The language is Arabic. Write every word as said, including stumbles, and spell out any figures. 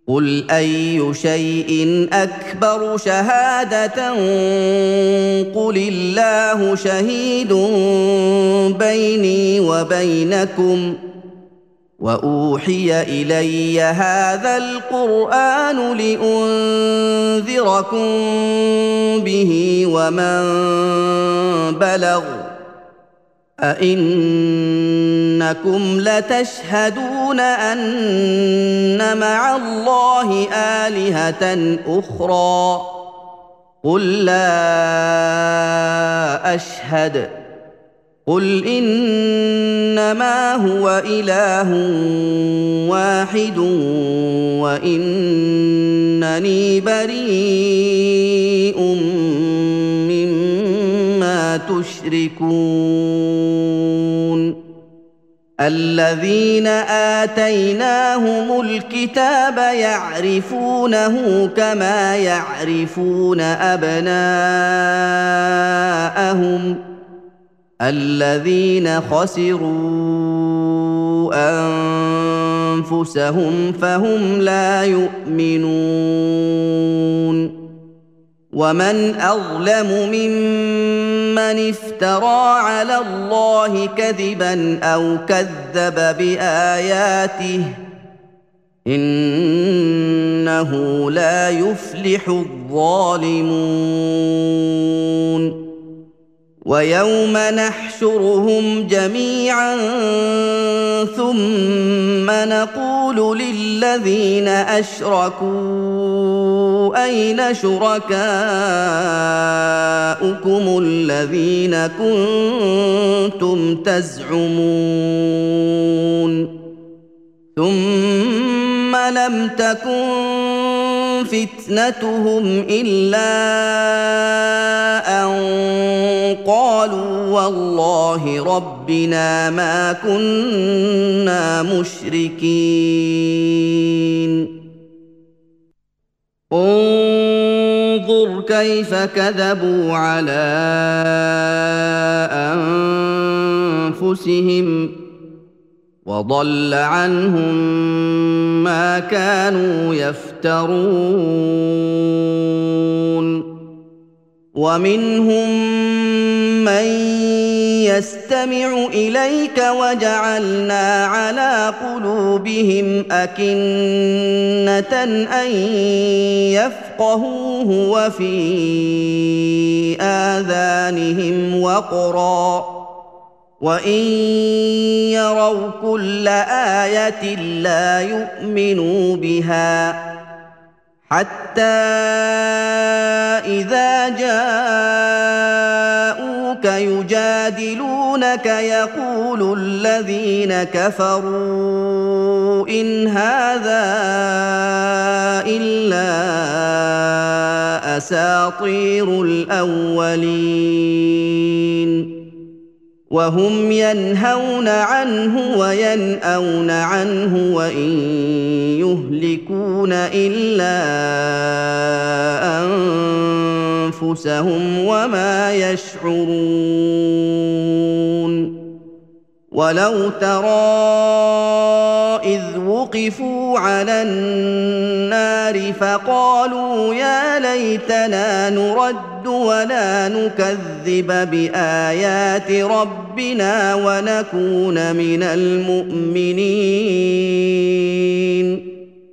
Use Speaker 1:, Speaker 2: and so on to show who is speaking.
Speaker 1: قُلْ أَيُّ شَيْءٍ أَكْبَرُ شَهَادَةً قُلِ اللَّهُ شَهِيدٌ بَيْنِي وَبَيْنَكُمْ ۚ وَأُوحِيَ إِلَيَّ هَٰذَا الْقُرْآنُ لِأُنذِرَكُم بِهِ وَمَن بَلَغَ ۚ أَئِنَّكُمْ لَتَشْهَدُونَ أَنَّ مَعَ اللَّهِ آلِهَةً أُخْرَىٰ ۚ قُل لَّا أَشْهَدُ ۚ قُلْ إِنَّمَا هُوَ إِلَٰهٌ وَاحِدٌ وَإِنَّنِي بَرِيءٌ مِّمَّا تُشْرِكُونَ الَّذِينَ آتَيْنَاهُمُ الْكِتَابَ يَعْرِفُونَهُ كَمَا يَعْرِفُونَ أَبْنَاءَهُمُ ۘ الَّذِينَ خَسِرُوا أَنفُسَهُمْ فَهُمْ لَا يُؤْمِنُونَ وَمَنْ أَظْلَمُ مِمَّنِ افْتَرَىٰ عَلَى اللَّهِ كَذِبًا أَوْ كَذَّبَ بِآيَاتِهِ ۚ إِنَّهُ لَا يُفْلِحُ الظَّالِمُونَ وَيَوْمَ نَحْشُرُهُمْ جَمِيعًا ثُمَّ نَقُولُ لِلَّذِينَ أَشْرَكُوا أَيْنَ شُرَكَاؤُكُمُ الَّذِينَ كُنتُمْ تَزْعُمُونَ ثُمَّ لَمْ تَكُنْ فِتْنَتُهُمْ إِلَّا أَن قَالُوا وَاللَّهِ رَبِّنَا مَا كُنَّا مُشْرِكِينَ انظُرْ كَيْفَ كَذَبُوا عَلَىٰ أَنفُسِهِمْ وَضَلَّ عَنْهُم مَّا كَانُوا يَفْتَرُونَ وَمِنْهُم مَّن يَسْتَمِعُ إِلَيْكَ وَجَعَلْنَا عَلَىٰ قُلُوبِهِمْ أَكِنَّةً أَن يَفْقَهُوهُ وَفِي آذَانِهِمْ وَقْرًا ۚ وَإِن يَرَوْا كُلَّ آيَةٍ لَّا يُؤْمِنُوا بِهَا ۚ حَتَّىٰ إِذَا جَاءُوكَ يُجَادِلُونَكَ يَقُولُ الَّذِينَ كَفَرُوا إِنْ هَٰذَا إِلَّا أَسَاطِيرُ الْأَوَّلِينَ وَهُمْ يَنْهَوْنَ عَنْهُ وَيَنْأَوْنَ عَنْهُ وَإِن يُهْلِكُونَ إِلَّا أَنفُسَهُمْ وَمَا يَشْعُرُونَ وَلَوْ تَرَىٰ إِذْ وُقِفُوا عَلَى النَّارِ فَقَالُوا يَا لَيْتَنَا نُرَدُّ وَلَا نُكَذِّبَ بِآيَاتِ رَبِّنَا وَنَكُونَ مِنَ الْمُؤْمِنِينَ